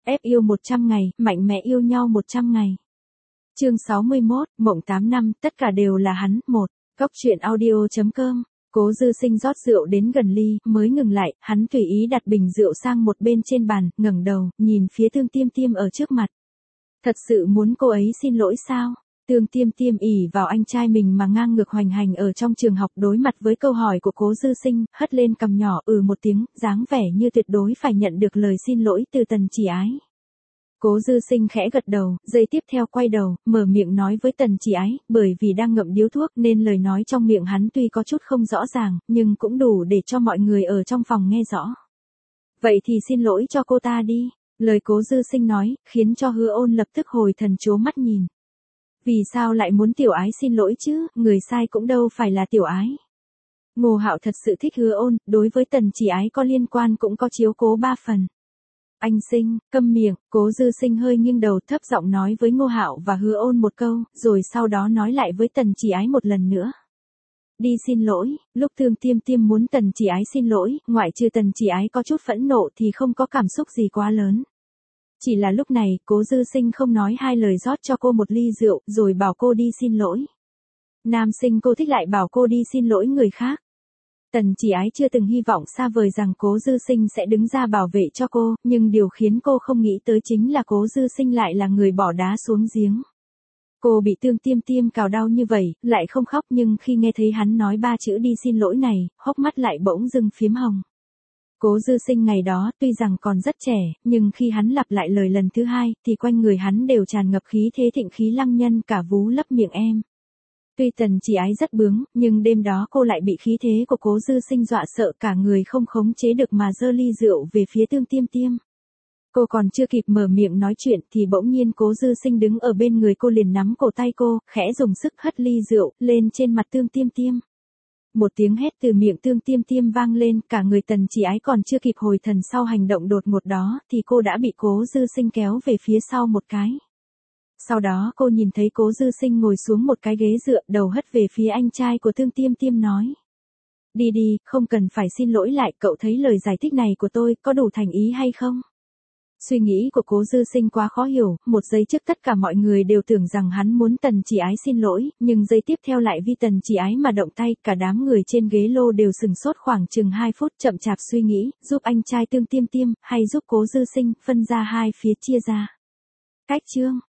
Ép yêu 100 ngày, mạnh mẽ yêu nhau 100 ngày. Chương 61, mộng 8 năm, tất cả đều là hắn. 1. Góc truyện audio.com. Cố Dư Sinh rót rượu đến gần ly, mới ngừng lại, hắn tùy ý đặt bình rượu sang một bên trên bàn, ngẩng đầu, nhìn phía Tương Tiêm Tiêm ở trước mặt. Thật sự muốn cô ấy xin lỗi sao? Tương Tiêm Tiêm ỷ vào anh trai mình mà ngang ngược hoành hành ở trong trường học, đối mặt với câu hỏi của Cố Dư Sinh, hất lên cằm nhỏ một tiếng, dáng vẻ như tuyệt đối phải nhận được lời xin lỗi từ Tần Chỉ Ái. Cố Dư Sinh khẽ gật đầu, giây tiếp theo quay đầu, mở miệng nói với Tần Chỉ Ái, bởi vì đang ngậm điếu thuốc nên lời nói trong miệng hắn tuy có chút không rõ ràng, nhưng cũng đủ để cho mọi người ở trong phòng nghe rõ. Vậy thì xin lỗi cho cô ta đi. Lời Cố Dư Sinh nói, khiến cho Hứa Ôn lập tức hồi thần trố mắt nhìn. Vì sao lại muốn Tiểu Ái xin lỗi chứ, người sai cũng đâu phải là Tiểu Ái. Ngô Hạo thật sự thích Hứa Ôn, đối với Tần Chỉ Ái có liên quan cũng có chiếu cố 3 phần. Anh Sinh, câm miệng. Cố Dư Sinh hơi nghiêng đầu thấp giọng nói với Ngô Hạo và Hứa Ôn một câu, rồi sau đó nói lại với Tần Chỉ Ái một lần nữa. Đi xin lỗi. Lúc Tương Tiêm Tiêm muốn Tần Chỉ Ái xin lỗi, ngoại trừ Tần Chỉ Ái có chút phẫn nộ thì không có cảm xúc gì quá lớn. Chỉ là lúc này, Cố Dư Sinh không nói hai lời rót cho cô một ly rượu, rồi bảo cô đi xin lỗi. Nam sinh cô thích lại bảo cô đi xin lỗi người khác. Tần Chỉ Ái chưa từng hy vọng xa vời rằng Cố Dư Sinh sẽ đứng ra bảo vệ cho cô, nhưng điều khiến cô không nghĩ tới chính là Cố Dư Sinh lại là người bỏ đá xuống giếng. Cô bị Tương Tiêm Tiêm cào đau như vậy, lại không khóc, nhưng khi nghe thấy hắn nói 3 chữ đi xin lỗi này, hốc mắt lại bỗng dưng phiếm hồng. Cố Dư Sinh ngày đó tuy rằng còn rất trẻ, nhưng khi hắn lặp lại lời lần thứ 2, thì quanh người hắn đều tràn ngập khí thế thịnh khí lăng nhân, cả vú lấp miệng em. Tuy Tần Chỉ Ái rất bướng, nhưng đêm đó cô lại bị khí thế của Cố Dư Sinh dọa sợ, cả người không khống chế được mà giơ ly rượu về phía Tương Tiêm Tiêm. Cô còn chưa kịp mở miệng nói chuyện thì bỗng nhiên Cố Dư Sinh đứng ở bên người cô liền nắm cổ tay cô, khẽ dùng sức hất ly rượu lên trên mặt Tương Tiêm Tiêm. Một tiếng hét từ miệng Tương Tiêm Tiêm vang lên, cả người Tần Chỉ Ái còn chưa kịp hồi thần sau hành động đột ngột đó, thì cô đã bị Cố Dư Sinh kéo về phía sau một cái. Sau đó cô nhìn thấy Cố Dư Sinh ngồi xuống một cái ghế dựa, đầu hất về phía anh trai của Tương Tiêm Tiêm nói. Đi đi, không cần phải xin lỗi lại, cậu thấy lời giải thích này của tôi có đủ thành ý hay không? Suy nghĩ của Cố Dư Sinh quá khó hiểu, một giây trước tất cả mọi người đều tưởng rằng hắn muốn Tần Chỉ Ái xin lỗi, nhưng giây tiếp theo lại vì Tần Chỉ Ái mà động tay, cả đám người trên ghế lô đều sừng sốt khoảng chừng 2 phút, chậm chạp suy nghĩ, giúp anh trai Tương Tiêm Tiêm, hay giúp Cố Dư Sinh, phân ra hai phía chia ra. Cách chương.